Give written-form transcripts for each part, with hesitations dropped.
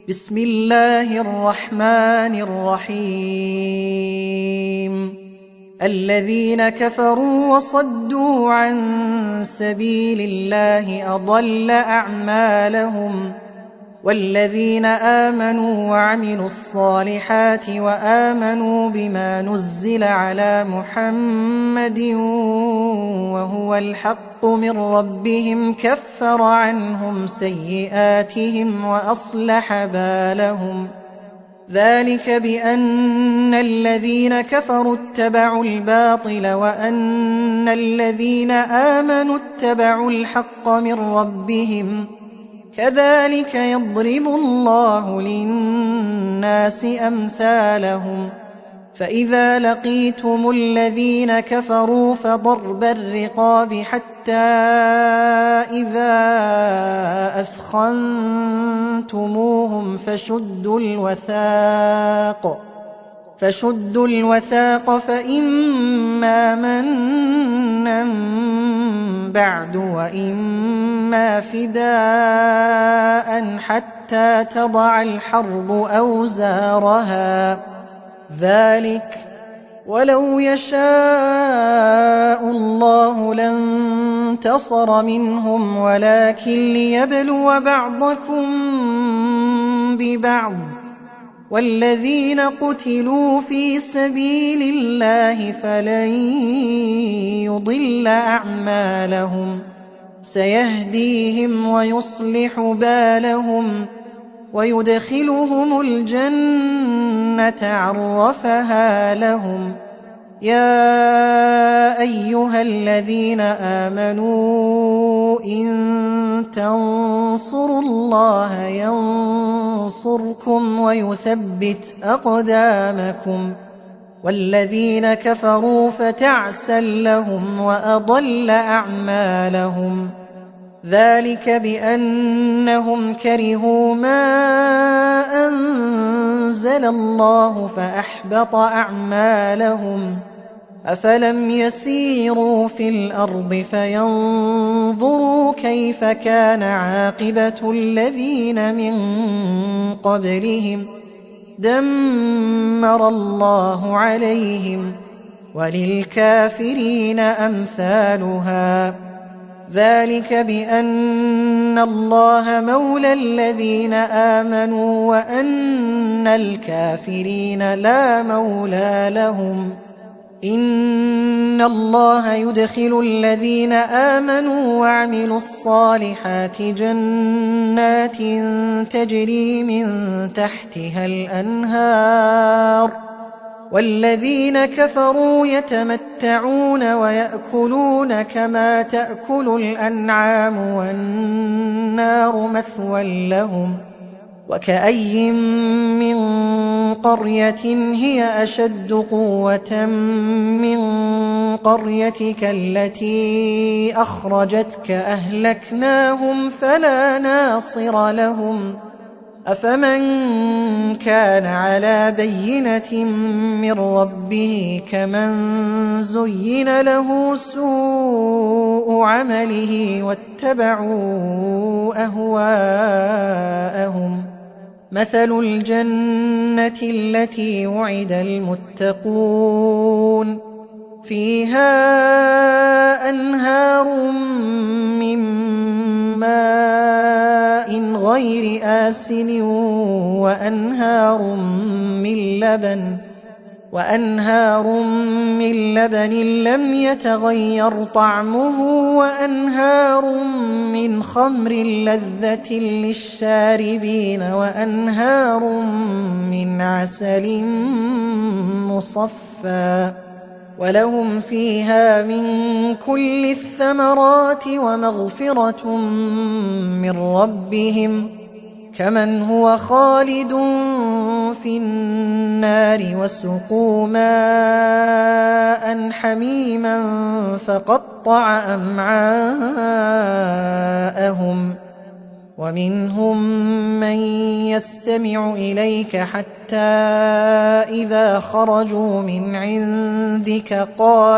بسم الله الرحمن الرحيم. الذين كفروا وصدوا عن سبيل الله أضل أعمالهم، والذين آمنوا وعملوا الصالحات وآمنوا بما نزل على محمد وهو الحق من ربهم كفر عنهم سيئاتهم وأصلح بالهم. ذلك بأن الذين كفروا اتبعوا الباطل وأن الذين آمنوا اتبعوا الحق من ربهم، كذلك يضرب الله للناس أمثالهم. فإذا لقيتم الذين كفروا فضرب الرقاب حتى إذا أثخنتموهم فشدوا الوثاق فإما منا بعد وإما فداء حتى تضع الحرب أوزارها. ذلك ولو يشاء الله لانتصر منهم ولكن ليبلو بعضكم ببعض، والذين قتلوا في سبيل الله فلن يضل أعمالهم، سيهديهم ويصلح بالهم ويدخلهم الجنة عرفها لهم. يا أيها الذين آمنوا إن تنصروا الله ينصركم ويثبت أقدامكم، والذين كفروا فتعسا لهم وأضل أعمالهم. ذلك بأنهم كرهوا ما أنزل الله فأحبط أعمالهم. أفلم يسيروا في الأرض فينظروا كيف كان عاقبة الذين من قبلهم، دمر الله عليهم وللكافرين أمثالها. ذلك بأن الله مولى الذين آمنوا وأن الكافرين لا مولى لهم. إن الله يدخل الذين آمنوا وعملوا الصالحات جنات تجري من تحتها الأنهار، والذين كفروا يتمتعون ويأكلون كما تأكل الأنعام والنار مثوى لهم. وكأي من قرية هي أشد قوة من قريتك التي أخرجتك أهلكناهم فلا ناصر لهم. أفمن كان على بينة من ربه كمن زين له سوء عمله واتبعوا أهواءهم. مثل الجنة التي وعد المتقون فيها أنهار من ماء غير آسن وأنهار من لبن لم يتغير طعمه وأنهار من خمر لذة للشاربين وأنهار من عسل مصفى، ولهم فيها من كل الثمرات ومغفرة من ربهم، كمن هو خالد في النار وسقوا ماء حميما فقطع أمعاءهم. ومنهم من يستمع إليك حتى إذا خرجوا من عندك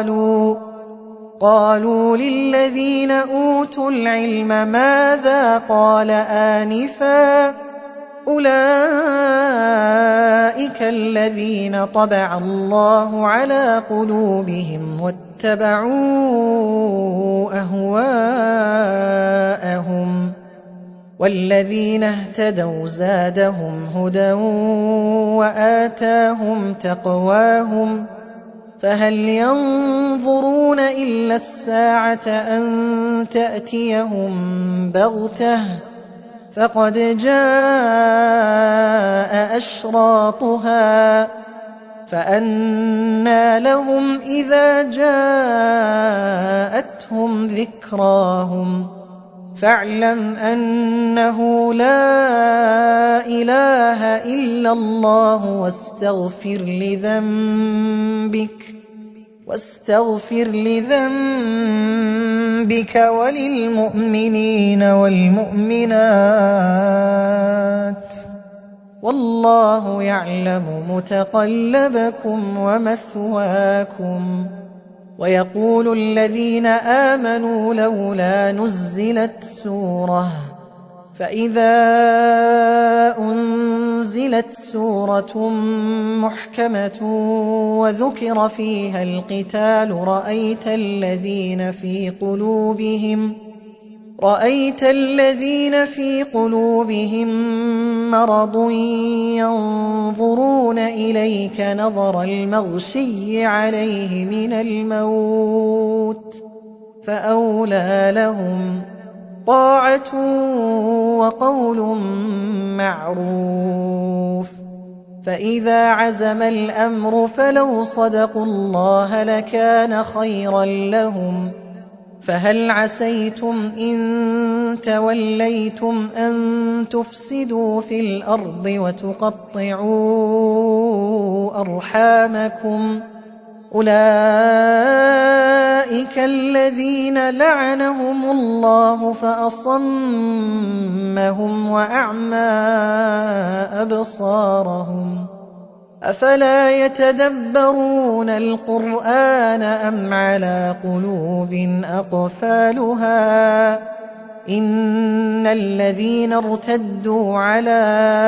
قالوا للذين أوتوا العلم ماذا قال آنفا أولئك الذين طبع الله على قلوبهم واتبعوا أهواءهم، والذين اهتدوا زادهم هدى وآتاهم تقواهم، فهل ينظرون إلا الساعة أن تأتيهم بغتة فقد جاء أشراطها، فأنى لهم إذا جاءتهم ذكراهم، فاعلم أنه لا إله إلا الله واستغفر لذنبك وللمؤمنين والمؤمنات، والله يعلم متقلبكم ومثواكم. ويقول الذين آمنوا لولا نزلت سورة، فإذا أنزلت سورة محكمة وذكر فيها القتال رأيت الذين في قلوبهم مرض ينظرون إليك نظر المغشي عليه من الموت، فأولى لهم طاعة وقول معروف. فإذا عزم الأمر فلو صدقوا الله لكان خيرا لهم، فهل عسيتم إن توليتم أن تفسدوا في الأرض وتقطعوا أرحامكم؟ أولئك الذين لعنهم الله فأصمهم وأعمى أبصارهم، أفلا يتدبرون القرآن أم على قلوب أقفالها؟ إن الذين ارتدوا على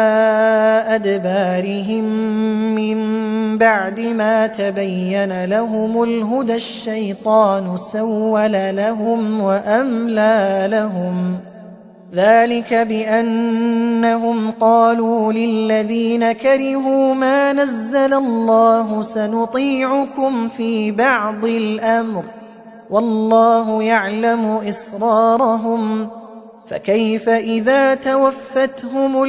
أدبارهم من بعد ما تبين لهم الهدى الشيطان سول لهم وأملى لهم، ذلك بأنهم قالوا للذين كرهوا ما نزل الله سنطيعكم في بعض الأمر والله يعلم إسرارهم، فكيف إذا توفتهم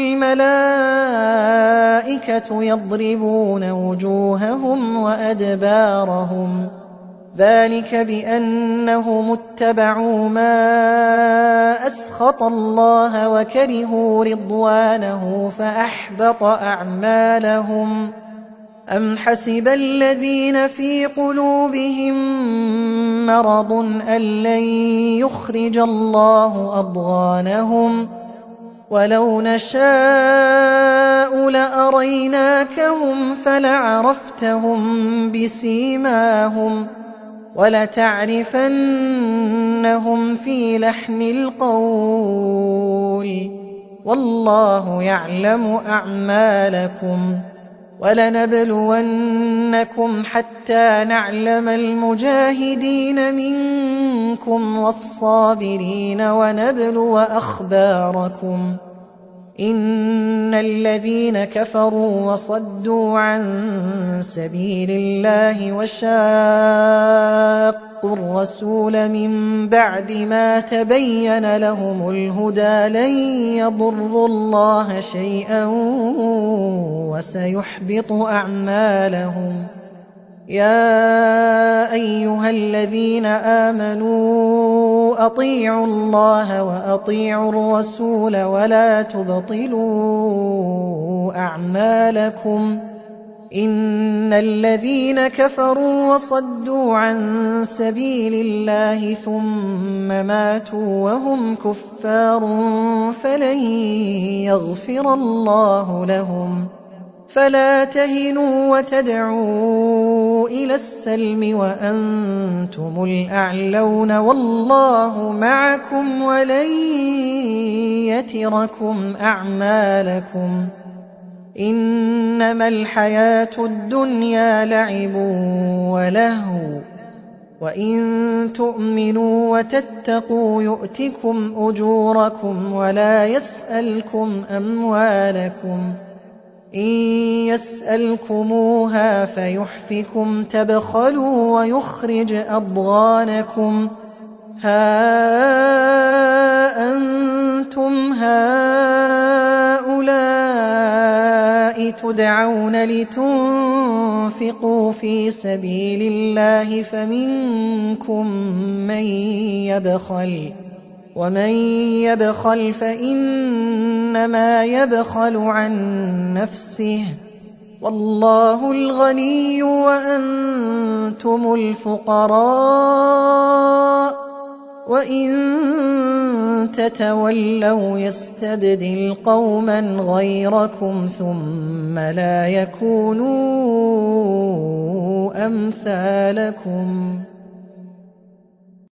الملائكة يضربون وجوههم وأدبارهم، ذلك بأنهم اتبعوا ما أسخط الله وكرهوا رضوانه فأحبط أعمالهم. أم حسب الذين في قلوبهم مرض أن لن يخرج الله أضغانهم، ولو نشاء لأريناكهم فلعرفتهم بسيماهم ولتعرفنهم في لحن القول، والله يعلم أعمالكم. ولنبلونكم حتى نعلم المجاهدين منكم والصابرين ونبلو أخباركم. إن الذين كفروا وصدوا عن سبيل الله وشاقوا الرسول من بعد ما تبين لهم الهدى لن يضروا الله شيئا وسيحبط أعمالهم. يا أيها الذين آمنوا أطيعوا الله وأطيعوا الرسول ولا تبطلوا أعمالكم. إن الذين كفروا وصدوا عن سبيل الله ثم ماتوا وهم كفار فلن يغفر الله لهم. فلا تهنوا وتدعوا إلى السلم وأنتم الأعلون والله معكم ولن يتركم أعمالكم إنما الحياة الدنيا لعب ولهو وإن تؤمنوا وتتقوا يؤتكم أجوركم ولا يسألكم أموالكم إن يسألكموها فيحفكم تبخلوا ويخرج أضغانكم ها أنتم هؤلاء تدعون لتنفقوا في سبيل الله فمنكم من يبخل ومن يبخل فإنما يبخل عن نفسه والله الغني وأنتم الفقراء وإن تتولوا يستبدل قوما غيركم ثم لا يكونوا أمثالكم